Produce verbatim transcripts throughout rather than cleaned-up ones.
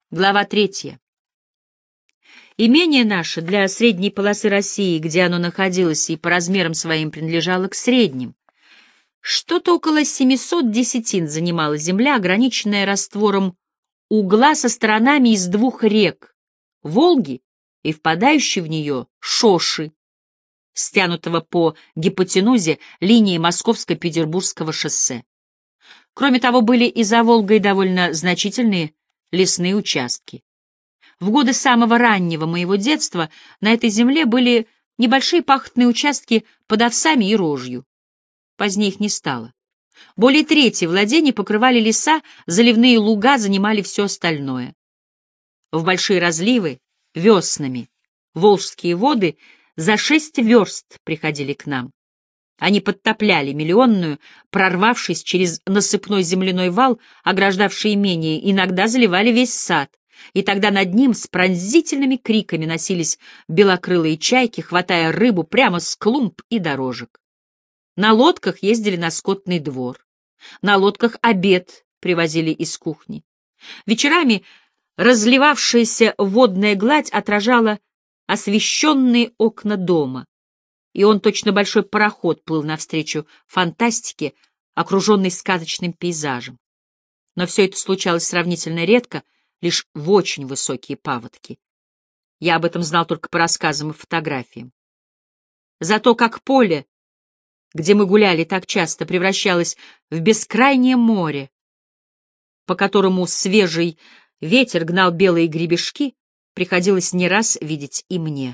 Глава третья. Имение наше для средней полосы России, где оно находилось и по размерам своим принадлежало к средним. Что-то около семисот десятин занимала земля, ограниченная раствором угла со сторонами из двух рек — Волги и впадающей в нее Шоши, стянутого по гипотенузе линии Московско-Петербургского шоссе. Кроме того, были и за Волгой довольно значительные лесные участки. В годы самого раннего моего детства на этой земле были небольшие пахотные участки под овсами и рожью. Позднее их не стало. Более трети владений покрывали леса, заливные луга занимали все остальное. В большие разливы, веснами, волжские воды за шесть верст приходили к нам. Они подтопляли Миллионную, прорвавшись через насыпной земляной вал, ограждавший имение, иногда заливали весь сад, и тогда над ним с пронзительными криками носились белокрылые чайки, хватая рыбу прямо с клумб и дорожек. На лодках ездили на скотный двор, на лодках обед привозили из кухни. Вечерами разливавшаяся водная гладь отражала освещенные окна дома, и он, точно большой пароход, плыл навстречу фантастике, окруженной сказочным пейзажем. Но все это случалось сравнительно редко, лишь в очень высокие паводки. Я об этом знал только по рассказам и фотографиям. Зато как поле, где мы гуляли так часто, превращалось в бескрайнее море, по которому свежий ветер гнал белые гребешки, приходилось не раз видеть и мне.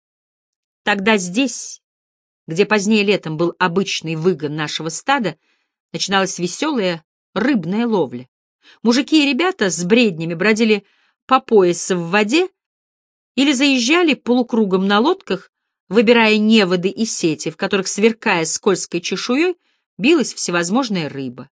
Тогда здесь, где позднее летом был обычный выгон нашего стада, начиналась веселая рыбная ловля. Мужики и ребята с бреднями бродили по пояс в воде или заезжали полукругом на лодках, выбирая неводы и сети, в которых, сверкая скользкой чешуей, билась всевозможная рыба.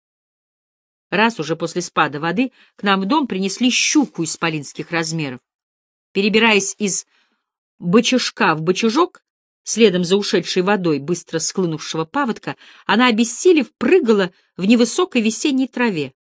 Раз уже после спада воды к нам в дом принесли щуку исполинских размеров. Перебираясь из бочажка в бочажок, следом за ушедшей водой быстро схлынувшего паводка, она, обессилев, прыгала в невысокой весенней траве.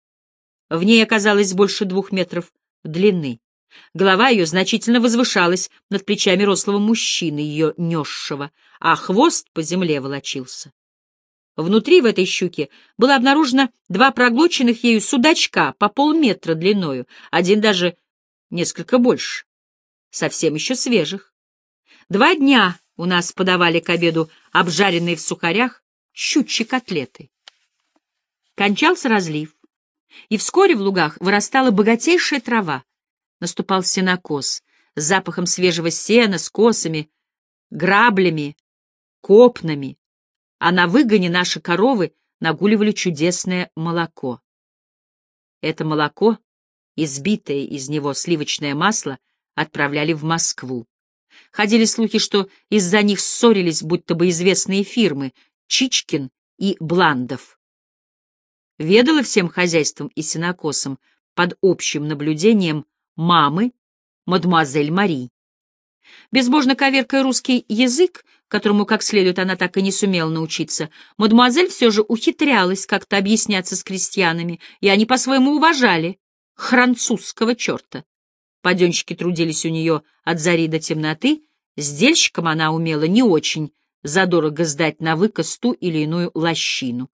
В ней оказалось больше двух метров длины. Голова ее значительно возвышалась над плечами рослого мужчины, ее несшего, а хвост по земле волочился. Внутри в этой щуке было обнаружено два проглоченных ею судачка по полметра длиною, один даже несколько больше, совсем еще свежих. Два дня у нас подавали к обеду обжаренные в сухарях щучьи котлеты. Кончался разлив, и вскоре в лугах вырастала богатейшая трава. Наступал сенокос с запахом свежего сена, с косами, граблями, копнами, а на выгоне наши коровы нагуливали чудесное молоко. Это молоко, избитое из него сливочное масло, отправляли в Москву. Ходили слухи, что из-за них ссорились будто бы известные фирмы Чичкин и Бландов. Ведала всем хозяйством и сенокосом под общим наблюдением мамы, мадемуазель Мари. Безбожно коверкая русский язык, которому как следует она так и не сумела научиться, мадемуазель все же ухитрялась как-то объясняться с крестьянами, и они по-своему уважали французского черта. Паденщики трудились у нее от зари до темноты, сдельщикам она умела не очень задорого сдать на выкос ту или иную лощину.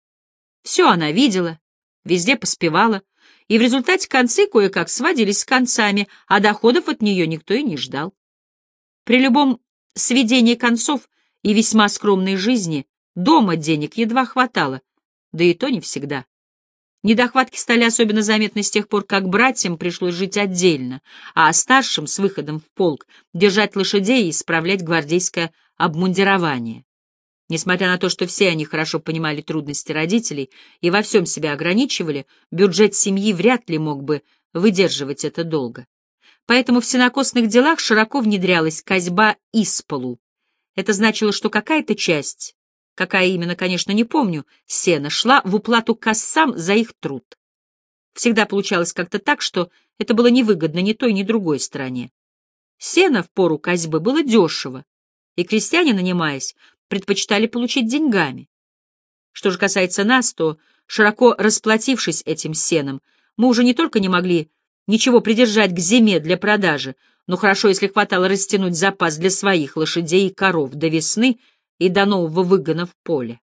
Все она видела, везде поспевала, и в результате концы кое-как сводились с концами, а доходов от нее никто и не ждал. При любом сведении концов и весьма скромной жизни дома денег едва хватало, да и то не всегда. Недохватки стали особенно заметны с тех пор, как братьям пришлось жить отдельно, а старшим с выходом в полк держать лошадей и исправлять гвардейское обмундирование. Несмотря на то, что все они хорошо понимали трудности родителей и во всем себя ограничивали, бюджет семьи вряд ли мог бы выдерживать это долго. Поэтому в сенокосных делах широко внедрялась косьба исполу. Это значило, что какая-то часть, какая именно, конечно, не помню, сена шла в уплату кассам за их труд. Всегда получалось как-то так, что это было невыгодно ни той, ни другой стороне. Сено в пору косьбы было дешево, и крестьяне, нанимаясь, предпочитали получить деньгами. Что же касается нас, то, широко расплатившись этим сеном, мы уже не только не могли Ничего придержать к зиме для продажи, но хорошо, если хватало растянуть запас для своих лошадей и коров до весны и до нового выгона в поле.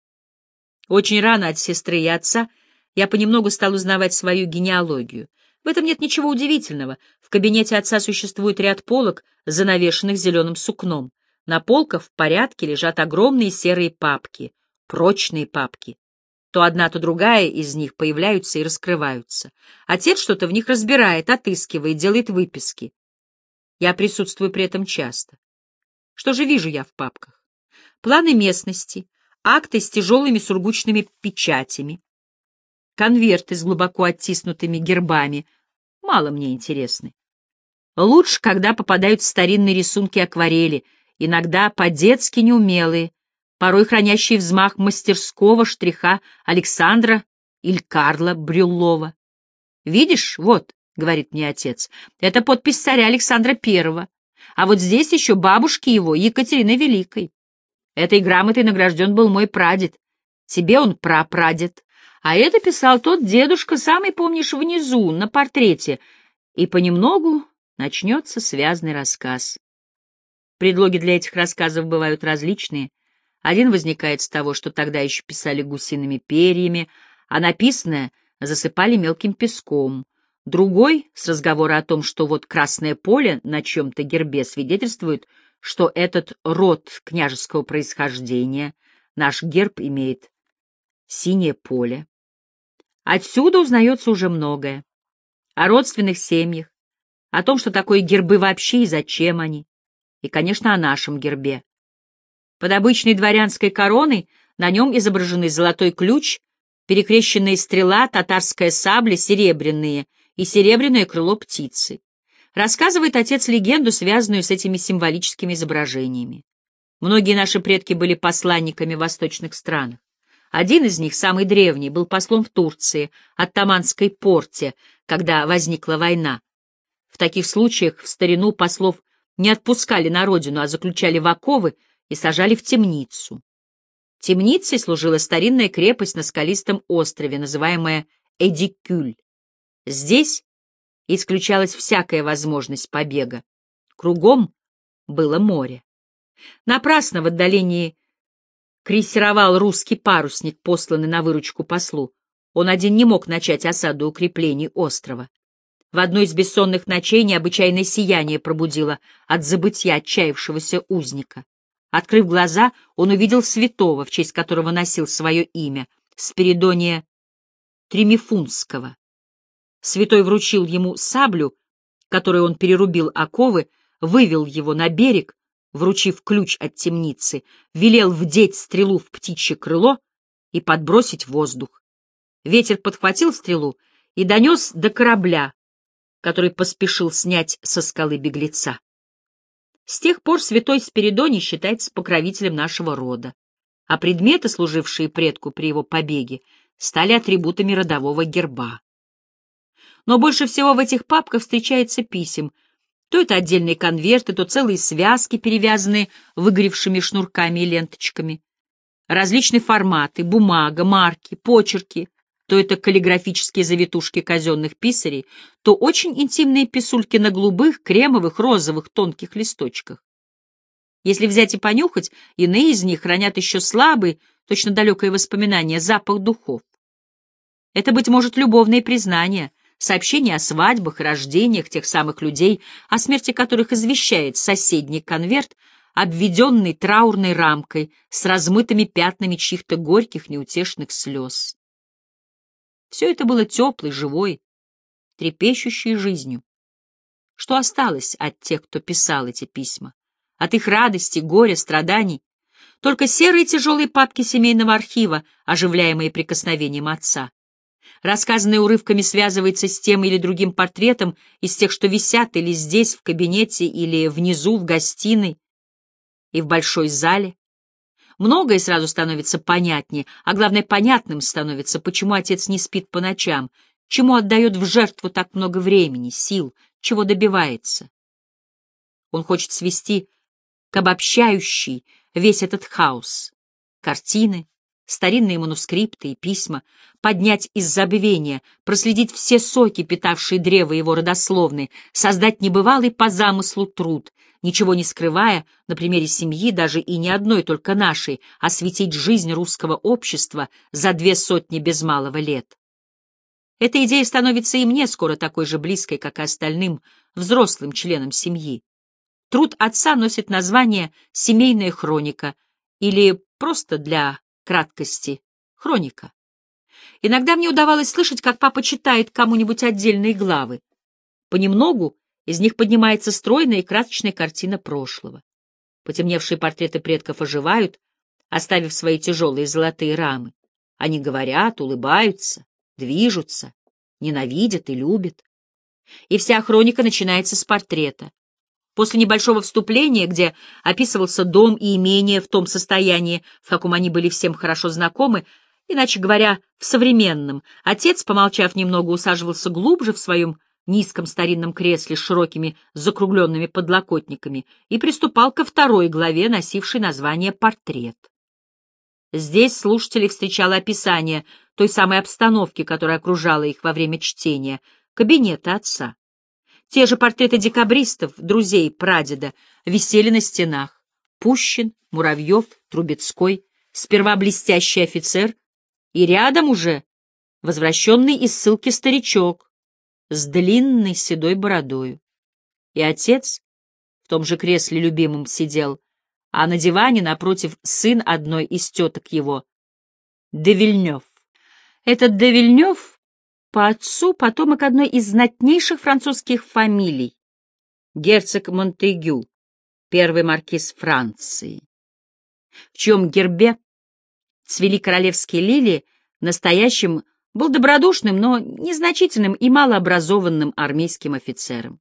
Очень рано от сестры и отца я понемногу стал узнавать свою генеалогию. В этом нет ничего удивительного. В кабинете отца существует ряд полок, занавешенных зеленым сукном. На полках в порядке лежат огромные серые папки, прочные папки. То одна, то другая из них появляются и раскрываются. Отец что-то в них разбирает, отыскивает, делает выписки. Я присутствую при этом часто. Что же вижу я в папках? Планы местности, акты с тяжелыми сургучными печатями, конверты с глубоко оттиснутыми гербами, мало мне интересны. Лучше, когда попадают старинные рисунки акварели, иногда по-детски неумелые, порой хранящие взмах мастерского штриха Александра или Карла Брюллова. «Видишь, вот», — говорит мне отец, — «это подпись царя Александра Первого, а вот здесь еще бабушки его, Екатерины Великой. Этой грамотой награжден был мой прадед, тебе он прапрадед, а это писал тот дедушка, самый, помнишь, внизу, на портрете». И понемногу начнется связный рассказ. Предлоги для этих рассказов бывают различные. Один возникает с того, что тогда еще писали гусиными перьями, а написанное засыпали мелким песком. Другой — с разговора о том, что вот красное поле на чьем-то гербе свидетельствует, что этот род княжеского происхождения, наш герб имеет синее поле. Отсюда узнается уже многое. О родственных семьях, о том, что такое гербы вообще и зачем они, и, конечно, о нашем гербе. Под обычной дворянской короной на нем изображены золотой ключ, перекрещенная стрела, татарская сабля, серебряные и серебряное крыло птицы. Рассказывает отец легенду, связанную с этими символическими изображениями. Многие наши предки были посланниками в восточных странах. Один из них, самый древний, был послом в Турции, оттоманской порте, когда возникла война. В таких случаях в старину послов не отпускали на родину, а заключали в оковы и сажали в темницу. Темницей служила старинная крепость на скалистом острове, называемая Эдикюль. Здесь исключалась всякая возможность побега. Кругом было море. Напрасно в отдалении крейсеровал русский парусник, посланный на выручку послу. Он один не мог начать осаду укреплений острова. В одной из бессонных ночей необычайное сияние пробудило от забытья отчаявшегося узника. Открыв глаза, он увидел святого, в честь которого носил свое имя, Спиридония Тримифунского. Святой вручил ему саблю, которой он перерубил оковы, вывел его на берег, вручив ключ от темницы, велел вдеть стрелу в птичье крыло и подбросить в воздух. Ветер подхватил стрелу и донес до корабля, который поспешил снять со скалы беглеца. С тех пор святой Спиридоний считается покровителем нашего рода, а предметы, служившие предку при его побеге, стали атрибутами родового герба. Но больше всего в этих папках встречается писем. То это отдельные конверты, то целые связки, перевязанные выгоревшими шнурками и ленточками. Различные форматы, бумага, марки, почерки, то это каллиграфические завитушки казенных писарей, то очень интимные писульки на голубых, кремовых, розовых, тонких листочках. Если взять и понюхать, иные из них хранят еще слабый, точно далекое воспоминание, запах духов. Это, быть может, любовные признания, сообщения о свадьбах и рождениях тех самых людей, о смерти которых извещает соседний конверт, обведенный траурной рамкой с размытыми пятнами чьих-то горьких неутешных слез. Все это было теплой, живой, трепещущей жизнью. Что осталось от тех, кто писал эти письма? От их радости, горя, страданий? Только серые тяжелые папки семейного архива, оживляемые прикосновением отца. Рассказанное урывками связывается с тем или другим портретом из тех, что висят или здесь, в кабинете, или внизу, в гостиной и в большой зале. Многое сразу становится понятнее, а главное, понятным становится, почему отец не спит по ночам, чему отдает в жертву так много времени, сил, чего добивается. Он хочет свести к обобщающей весь этот хаос. Картины, старинные манускрипты и письма, поднять из забвения, проследить все соки, питавшие древо его родословной, создать небывалый по замыслу труд, ничего не скрывая, на примере семьи, даже и не одной только нашей, осветить жизнь русского общества за две сотни без малого лет. Эта идея становится и мне скоро такой же близкой, как и остальным взрослым членам семьи. Труд отца носит название «Семейная хроника» или просто для краткости «Хроника». Иногда мне удавалось слышать, как папа читает кому-нибудь отдельные главы. Понемногу из них поднимается стройная и красочная картина прошлого. Потемневшие портреты предков оживают, оставив свои тяжелые золотые рамы. Они говорят, улыбаются, движутся, ненавидят и любят. И вся хроника начинается с портрета. После небольшого вступления, где описывался дом и имение в том состоянии, в каком они были всем хорошо знакомы, иначе говоря, в современном, отец, помолчав немного, усаживался глубже в своем низком старинном кресле с широкими закругленными подлокотниками и приступал ко второй главе, носившей название «Портрет». Здесь слушателей встречало описание той самой обстановки, которая окружала их во время чтения, кабинета отца. Те же портреты декабристов, друзей прадеда, висели на стенах. Пущин, Муравьев, Трубецкой, сперва блестящий офицер, и рядом уже возвращенный из ссылки старичок с длинной седой бородою. И отец в том же кресле любимым сидел, а на диване напротив сын одной из теток его, де Вильнёв. Этот де Вильнёв по отцу потомок одной из знатнейших французских фамилий, герцог Монтегю, первый маркиз Франции, в чьем гербе цвели королевские лилии, настоящим был добродушным, но незначительным и малообразованным армейским офицером.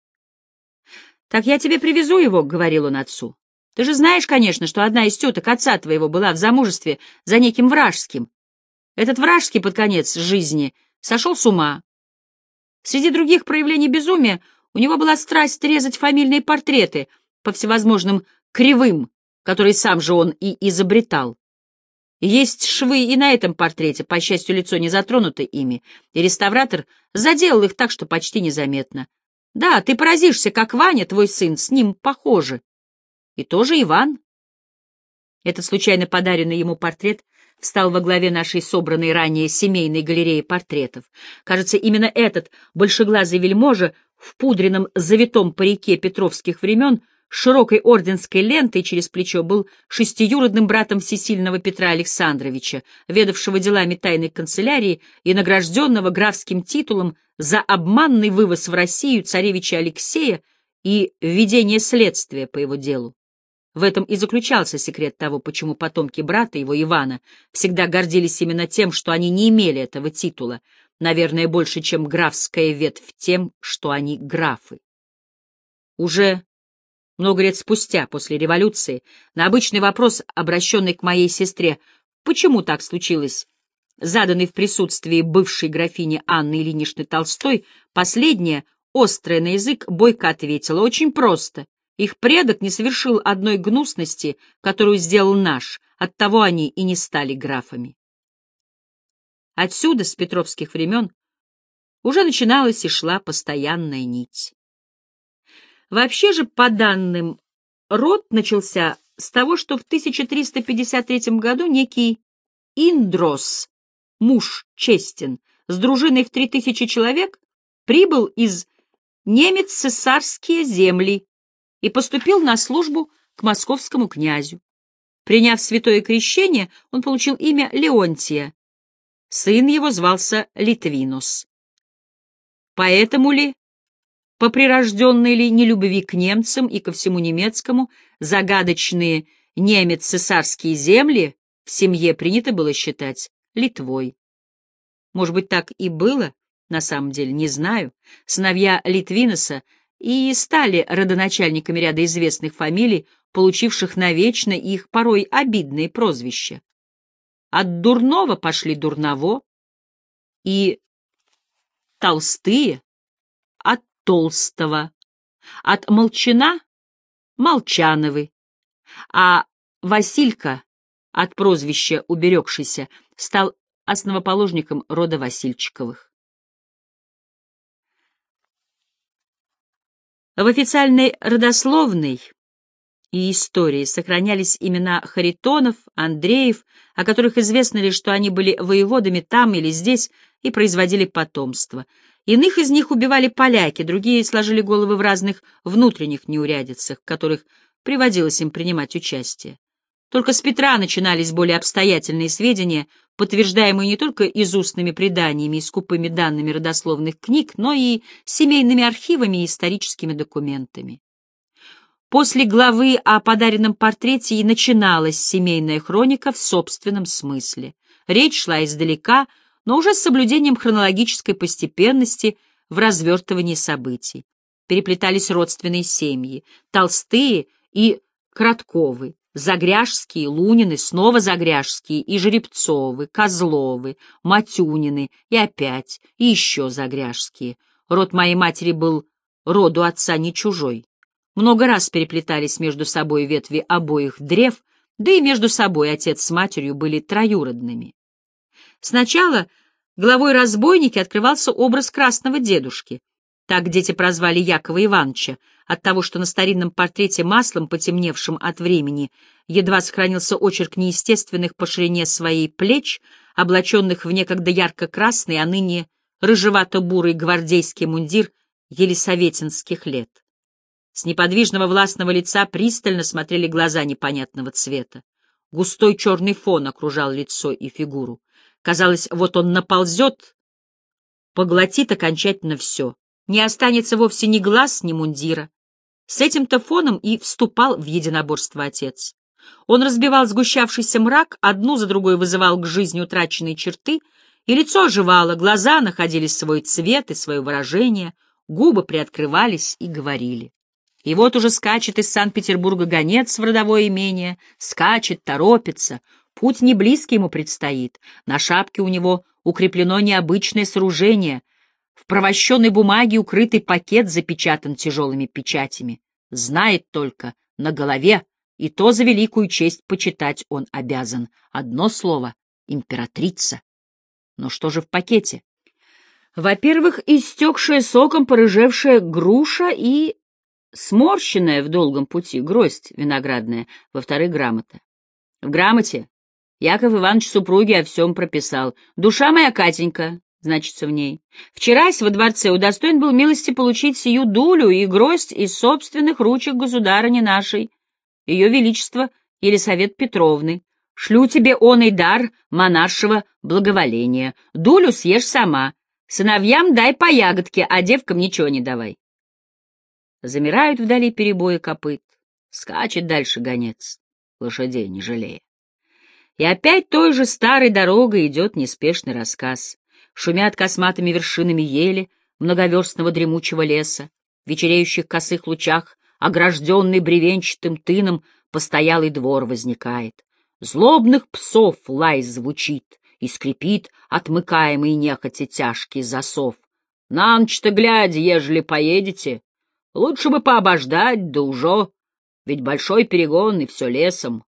«Так я тебе привезу его», — говорил он отцу. «Ты же знаешь, конечно, что одна из теток отца твоего была в замужестве за неким Вражским. Этот Вражский под конец жизни сошел с ума. Среди других проявлений безумия у него была страсть резать фамильные портреты по всевозможным кривым, которые сам же он и изобретал. Есть швы и на этом портрете, по счастью, лицо не затронуто ими, и реставратор заделал их так, что почти незаметно. Да, ты поразишься, как Ваня, твой сын, с ним похожи. И тоже Иван». Этот случайно подаренный ему портрет встал во главе нашей собранной ранее семейной галереи портретов. Кажется, именно этот большеглазый вельможа в пудренном завитом парике петровских времен с широкой орденской лентой через плечо был шестиюродным братом всесильного Петра Александровича, ведавшего делами тайной канцелярии и награжденного графским титулом за обманный вывоз в Россию царевича Алексея и введение следствия по его делу. В этом и заключался секрет того, почему потомки брата его, Ивана, всегда гордились именно тем, что они не имели этого титула, наверное, больше, чем графская ветвь тем, что они графы. Уже много лет спустя, после революции, на обычный вопрос, обращенный к моей сестре, почему так случилось, заданный в присутствии бывшей графини Анны Ильиничны Толстой, последняя, острая на язык, бойко ответила: очень просто. Их предок не совершил одной гнусности, которую сделал наш, оттого они и не стали графами. Отсюда, с петровских времен, уже начиналась и шла постоянная нить. Вообще же, по данным, род начался с того, что в тысяча триста пятьдесят третьем году некий Индрос, муж Честин, с дружиной в три тысячи человек прибыл из немец-цесарские земли и поступил на службу к московскому князю. Приняв святое крещение, он получил имя Леонтия. Сын его звался Литвинус. Поэтому ли, по прирожденной ли нелюбви к немцам и ко всему немецкому, загадочные немец-цесарские земли в семье принято было считать Литвой? Может быть, так и было? На самом деле, не знаю. Сыновья Литвинуса и стали родоначальниками ряда известных фамилий, получивших навечно их порой обидные прозвища. От дурного пошли Дурново, и Толстые от Толстого, от Молчана — Молчановы, а Василька от прозвища «уберегшийся», стал основоположником рода Васильчиковых. В официальной родословной и истории сохранялись имена Харитонов, Андреев, о которых известно лишь, что они были воеводами там или здесь и производили потомство. Иных из них убивали поляки, другие сложили головы в разных внутренних неурядицах, в которых приводилось им принимать участие. Только с Петра начинались более обстоятельные сведения, подтверждаемые не только изустными преданиями и скупыми данными родословных книг, но и семейными архивами и историческими документами. После главы о подаренном портрете и начиналась семейная хроника в собственном смысле. Речь шла издалека, но уже с соблюдением хронологической постепенности в развертывании событий. Переплетались родственные семьи, Толстые и Кратковы, Загряжские, Лунины, снова Загряжские, и Жеребцовы, Козловы, Матюнины, и опять, и еще Загряжские. Род моей матери был роду отца не чужой. Много раз переплетались между собой ветви обоих древ, да и между собой отец с матерью были троюродными. Сначала главой разбойники открывался образ красного дедушки. Так дети прозвали Якова Ивановича, от того, что на старинном портрете маслом, потемневшим от времени, едва сохранился очерк неестественных по ширине своей плеч, облаченных в некогда ярко-красный, а ныне рыжевато-бурый гвардейский мундир елисаветинских лет. С неподвижного властного лица пристально смотрели глаза непонятного цвета. Густой черный фон окружал лицо и фигуру. Казалось, вот он наползет, поглотит окончательно все. Не останется вовсе ни глаз, ни мундира. С этим-то фоном и вступал в единоборство отец. Он разбивал сгущавшийся мрак, одну за другой вызывал к жизни утраченные черты, и лицо оживало, глаза находили свой цвет и свое выражение, губы приоткрывались и говорили. И вот уже скачет из Санкт-Петербурга гонец в родовое имение, скачет, торопится, путь не близкий ему предстоит, на шапке у него укреплено необычное сооружение, в провощенной бумаге укрытый пакет запечатан тяжелыми печатями, знает только на голове, и то за великую честь почитать он обязан. Одно слово — императрица. Но что же в пакете? Во-первых, истекшая соком порыжевшая груша и сморщенная в долгом пути гроздь виноградная, во-вторых, грамота. В грамоте Яков Иванович супруге о всем прописал. «Душа моя, Катенька», значится в ней, «вчерась во дворце удостоен был милости получить сию дулю и гроздь из собственных ручек государыни нашей, ее величество Елисавет Петровны. Шлю тебе оный дар монаршего благоволения. Дулю съешь сама, сыновьям дай по ягодке, а девкам ничего не давай». Замирают вдали перебои копыт, скачет дальше гонец, лошадей не жалея. И опять той же старой дорогой идет неспешный рассказ. Шумят косматыми вершинами ели многоверстного дремучего леса, в вечереющих косых лучах, огражденный бревенчатым тыном, постоялый двор возникает. Злобных псов лай звучит и скрипит отмыкаемый нехотя тяжкий засов. На ночь-то глядя, ежели поедете, лучше бы пообождать, да уже, ведь большой перегон и все лесом.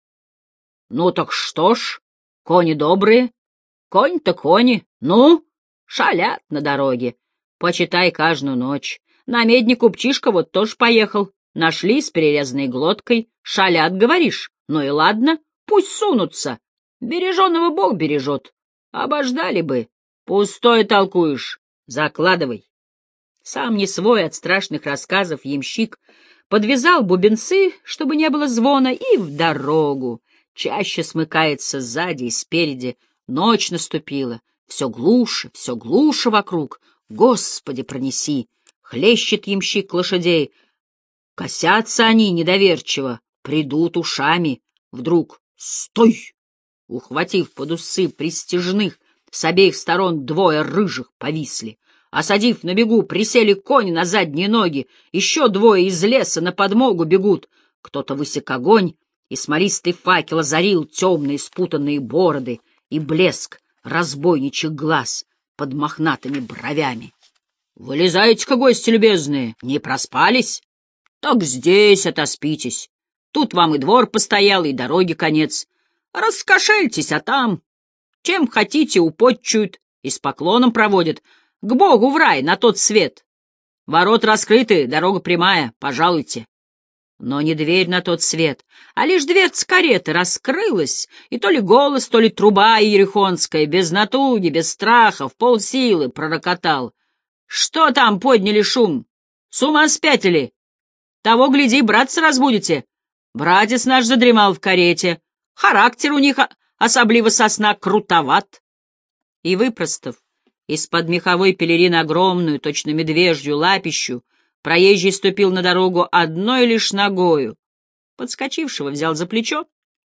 Ну так что ж, кони добрые, конь-то кони, ну, шалят на дороге, почитай каждую ночь. На медне купчишка вот тоже поехал, нашли с перерезанной глоткой, шалят, говоришь, ну и ладно, пусть сунутся, береженого Бог бережет, обождали бы, пустое толкуешь, закладывай. Сам не свой от страшных рассказов ямщик подвязал бубенцы, чтобы не было звона, и в дорогу. Чаще смыкается сзади и спереди. Ночь наступила. Все глуше, все глуше вокруг. Господи, пронеси! Хлещет ямщик лошадей. Косятся они недоверчиво, придут ушами. Вдруг «Стой!» Ухватив под усы пристяжных, с обеих сторон двое рыжих повисли. Осадив на бегу, присели кони на задние ноги. Еще двое из леса на подмогу бегут. Кто-то высек огонь, и смолистый факел озарил темные спутанные бороды и блеск разбойничьих глаз под мохнатыми бровями. «Вылезайте-ка, гости любезные, не проспались? Так здесь отоспитесь. Тут вам и двор постоял, и дороги конец. Раскошельтесь, а там, чем хотите, употчуют и с поклоном проводят. К Богу в рай, на тот свет. Ворот раскрыты, дорога прямая, пожалуйте. Но не дверь на тот свет, а лишь дверца кареты раскрылась, и то ли голос, то ли труба иерихонская, без натуги, без страха, в полсилы пророкотал. Что там подняли шум? С ума спятили? Того, гляди, братца разбудите. Братец наш задремал в карете. Характер у них, особливо со сна, крутоват. И выпростав из-под меховой пелерины огромную, точно медвежью, лапищу, проезжий ступил на дорогу одной лишь ногою. Подскочившего взял за плечо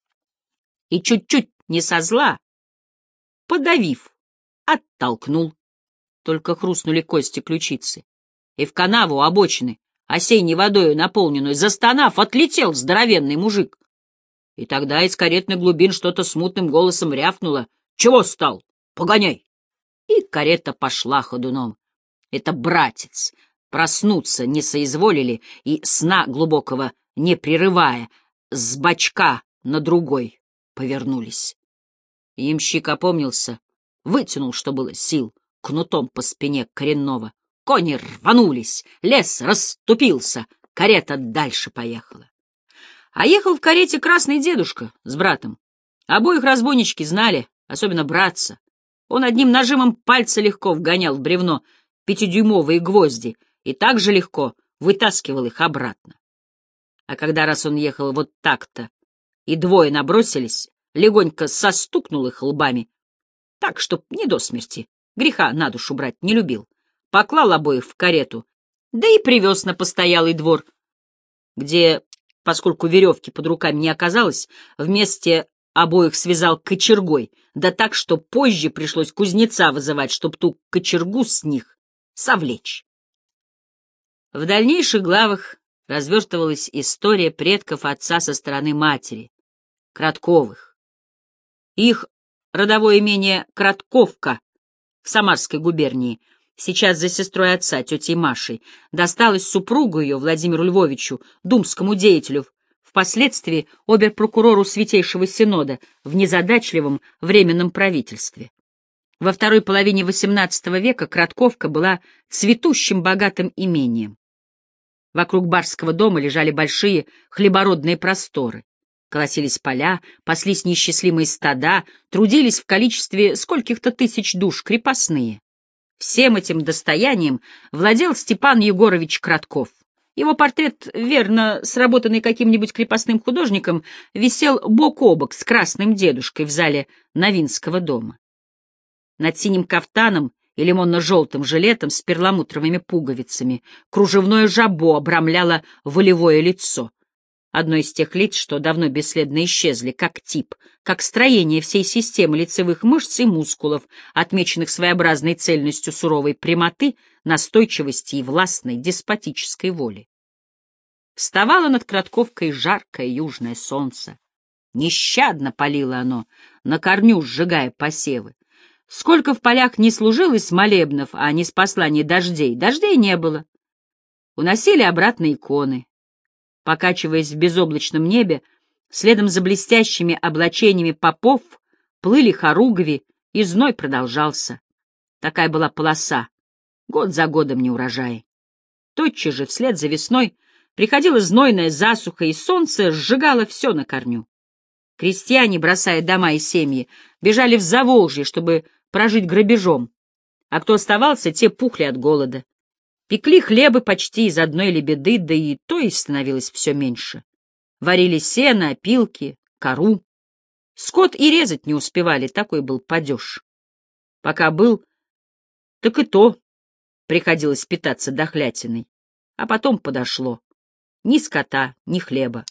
и чуть-чуть не со зла, подавив, оттолкнул. Только хрустнули кости ключицы. И в канаву у обочины, осенней водою наполненную, застонав, отлетел здоровенный мужик. И тогда из каретных глубин что-то смутным голосом рявкнуло: «Чего стал? Погоняй!» И карета пошла ходуном. Это братец. Проснуться не соизволили и, сна глубокого не прерывая, с бочка на другой повернулись. Ямщик опомнился, вытянул, что было сил, кнутом по спине коренного. Кони рванулись, лес расступился, карета дальше поехала. А ехал в карете красный дедушка с братом. Обоих разбойнички знали, особенно братца. Он одним нажимом пальца легко вгонял в бревно пятидюймовые гвозди и так же легко вытаскивал их обратно. А когда раз он ехал вот так-то, и двое набросились, легонько состукнул их лбами, так, чтоб не до смерти, греха на душу брать не любил, поклал обоих в карету, да и привез на постоялый двор, где, поскольку веревки под руками не оказалось, вместе обоих связал кочергой, да так, что позже пришлось кузнеца вызывать, чтоб ту кочергу с них совлечь. В дальнейших главах развертывалась история предков отца со стороны матери, Кратковых. Их родовое имение Кратковка в Самарской губернии, сейчас за сестрой отца, тетей Машей, досталось супругу ее, Владимиру Львовичу, думскому деятелю, впоследствии обер-прокурору Святейшего Синода в незадачливом временном правительстве. Во второй половине восемнадцатого века Кратковка была цветущим богатым имением. Вокруг барского дома лежали большие хлебородные просторы. Колосились поля, паслись неисчислимые стада, трудились в количестве скольких-то тысяч душ крепостные. Всем этим достоянием владел Степан Егорович Кратков. Его портрет, верно сработанный каким-нибудь крепостным художником, висел бок о бок с красным дедушкой в зале Новинского дома. Над синим кафтаном и лимонно-желтым жилетом с перламутровыми пуговицами кружевное жабо обрамляло волевое лицо. Одно из тех лиц, что давно бесследно исчезли, как тип, как строение всей системы лицевых мышц и мускулов, отмеченных своеобразной цельностью суровой прямоты, настойчивости и властной деспотической воли. Вставало над Кратковкой жаркое южное солнце. Нещадно палило оно, на корню сжигая посевы. Сколько в полях не служилось молебнов, а не спасла ни дождей, дождей не было. Уносили обратно иконы. Покачиваясь в безоблачном небе, следом за блестящими облачениями попов плыли хоругви, и зной продолжался. Такая была полоса, год за годом неурожай. Тотчас же, вслед за весной, приходила знойная засуха, и солнце сжигало все на корню. Крестьяне, бросая дома и семьи, бежали в Заволжье, чтобы прожить грабежом, а кто оставался, те пухли от голода. Пекли хлебы почти из одной лебеды, да и то их становилось все меньше. Варили сено, опилки, кору. Скот и резать не успевали, такой был падеж. Пока был, так и то приходилось питаться дохлятиной. А потом подошло. Ни скота, ни хлеба.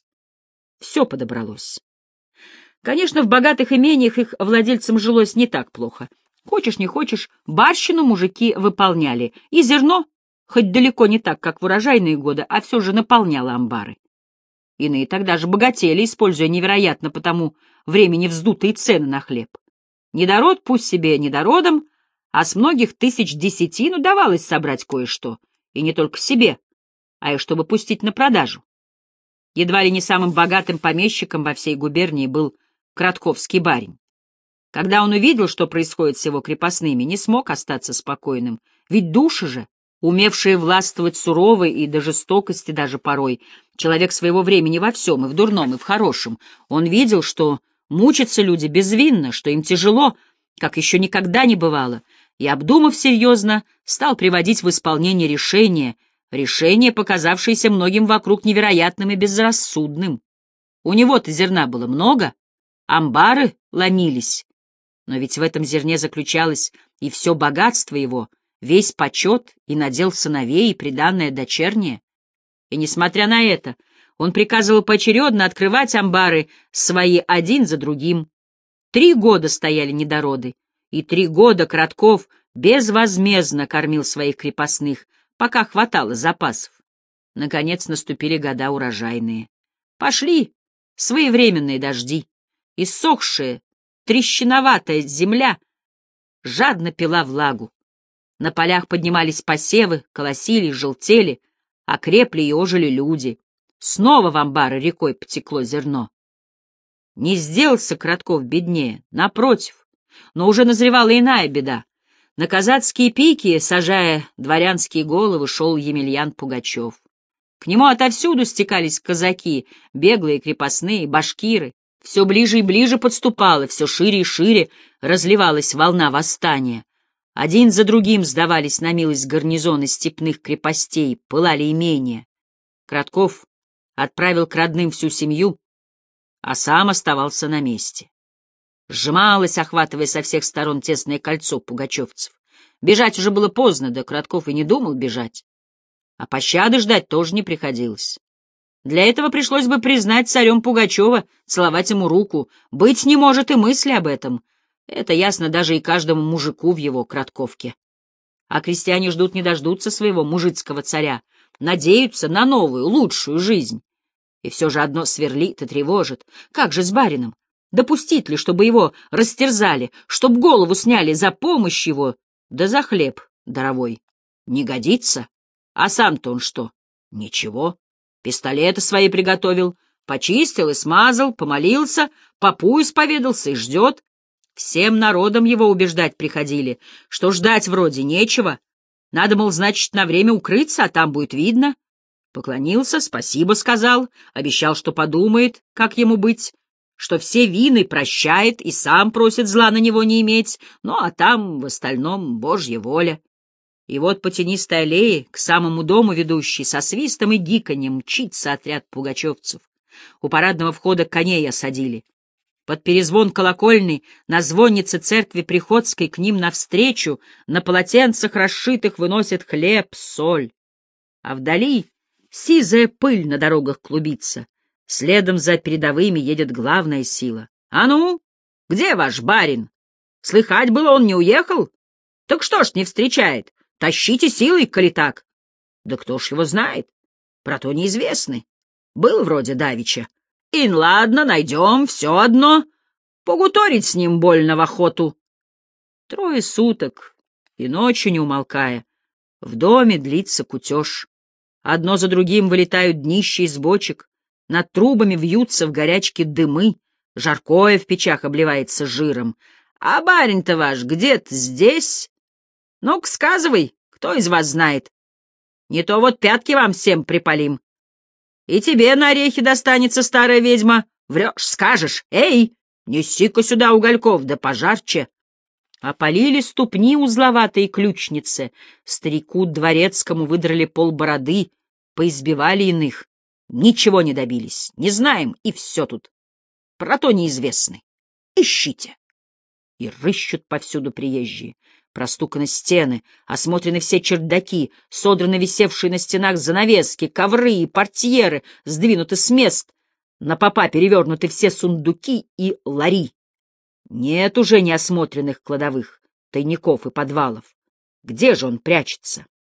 Все подобралось. Конечно, в богатых имениях их владельцам жилось не так плохо. Хочешь не хочешь, барщину мужики выполняли, и зерно, хоть далеко не так, как в урожайные годы, а все же наполняло амбары. Иные тогда же богатели, используя невероятно по тому времени вздутые цены на хлеб. Недород пусть себе недородом, а с многих тысяч десятину давалось собрать кое-что, и не только себе, а и чтобы пустить на продажу. Едва ли не самым богатым помещиком во всей губернии был Кратковский барин. Когда он увидел, что происходит с его крепостными, не смог остаться спокойным, ведь души же, умевшие властвовать сурово и до жестокости даже порой, человек своего времени во всем, и в дурном, и в хорошем, он видел, что мучатся люди безвинно, что им тяжело, как еще никогда не бывало, и, обдумав серьезно, стал приводить в исполнение решение, решение, показавшееся многим вокруг невероятным и безрассудным. У него-то зерна было много, амбары ломились, но ведь в этом зерне заключалось и все богатство его, весь почет и надел сыновей, и приданное дочернее. И, несмотря на это, он приказывал поочередно открывать амбары свои один за другим. Три года стояли недороды, и три года Кратков безвозмездно кормил своих крепостных, пока хватало запасов. Наконец наступили года урожайные. Пошли своевременные дожди. Иссохшая, трещиноватая земля жадно пила влагу. На полях поднимались посевы, колосились, желтели, окрепли и ожили люди. Снова в амбары рекой потекло зерно. Не сделался Кратков беднее, напротив, но уже назревала иная беда. На казацкие пики, сажая дворянские головы, шел Емельян Пугачев. К нему отовсюду стекались казаки, беглые крепостные, башкиры. Все ближе и ближе подступало, все шире и шире разливалась волна восстания. Один за другим сдавались на милость гарнизоны степных крепостей, пылали имения. Кратков отправил к родным всю семью, а сам оставался на месте. Сжималось, охватывая со всех сторон тесное кольцо пугачевцев. Бежать уже было поздно, да Кратков и не думал бежать. А пощады ждать тоже не приходилось. Для этого пришлось бы признать царем Пугачева, целовать ему руку. Быть не может и мысли об этом. Это ясно даже и каждому мужику в его Кратковке. А крестьяне ждут не дождутся своего мужицкого царя, надеются на новую, лучшую жизнь. И все же одно сверлит и тревожит. Как же с барином? Допустить ли, чтобы его растерзали, чтоб голову сняли за помощь его, да за хлеб даровой? Не годится. А сам-то он что? Ничего. Пистолеты свои приготовил, почистил и смазал, помолился, попу исповедался и ждет. Всем народом его убеждать приходили, что ждать вроде нечего. Надо, мол, значит, на время укрыться, а там будет видно. Поклонился, спасибо сказал, обещал, что подумает, как ему быть, что все вины прощает и сам просит зла на него не иметь, ну а там в остальном Божья воля. И вот по тенистой аллее, к самому дому ведущей, со свистом и гиканьем мчится отряд пугачевцев. У парадного входа коней осадили. Под перезвон колокольный на звоннице церкви Приходской к ним навстречу на полотенцах расшитых выносят хлеб, соль. А вдали сизая пыль на дорогах клубится. Следом за передовыми едет главная сила. «А ну, где ваш барин? Слыхать было, он не уехал? Так что ж не встречает? Тащите силой, коли так». «Да кто ж его знает? Про то неизвестны. Был вроде давеча. Ин, ладно, найдем, все одно. Погуторить с ним больно в охоту». Трое суток, и ночью не умолкая, в доме длится кутеж. Одно за другим вылетают днища из бочек, над трубами вьются в горячке дымы, жаркое в печах обливается жиром. «А барин-то ваш где-то здесь? Ну-ка, сказывай, кто из вас знает? Не то вот пятки вам всем припалим. И тебе на орехи достанется, старая ведьма. Врешь, скажешь. Эй, неси-ка сюда угольков, да пожарче». Опалили ступни узловатые ключницы, старику дворецкому выдрали полбороды, поизбивали иных. Ничего не добились, не знаем, и все тут. Про то неизвестны. Ищите. И рыщут повсюду приезжие. Простуканы стены, осмотрены все чердаки, содраны висевшие на стенах занавески, ковры и портьеры, сдвинуты с мест, на попа перевернуты все сундуки и лари. Нет уже неосмотренных кладовых, тайников и подвалов. Где же он прячется?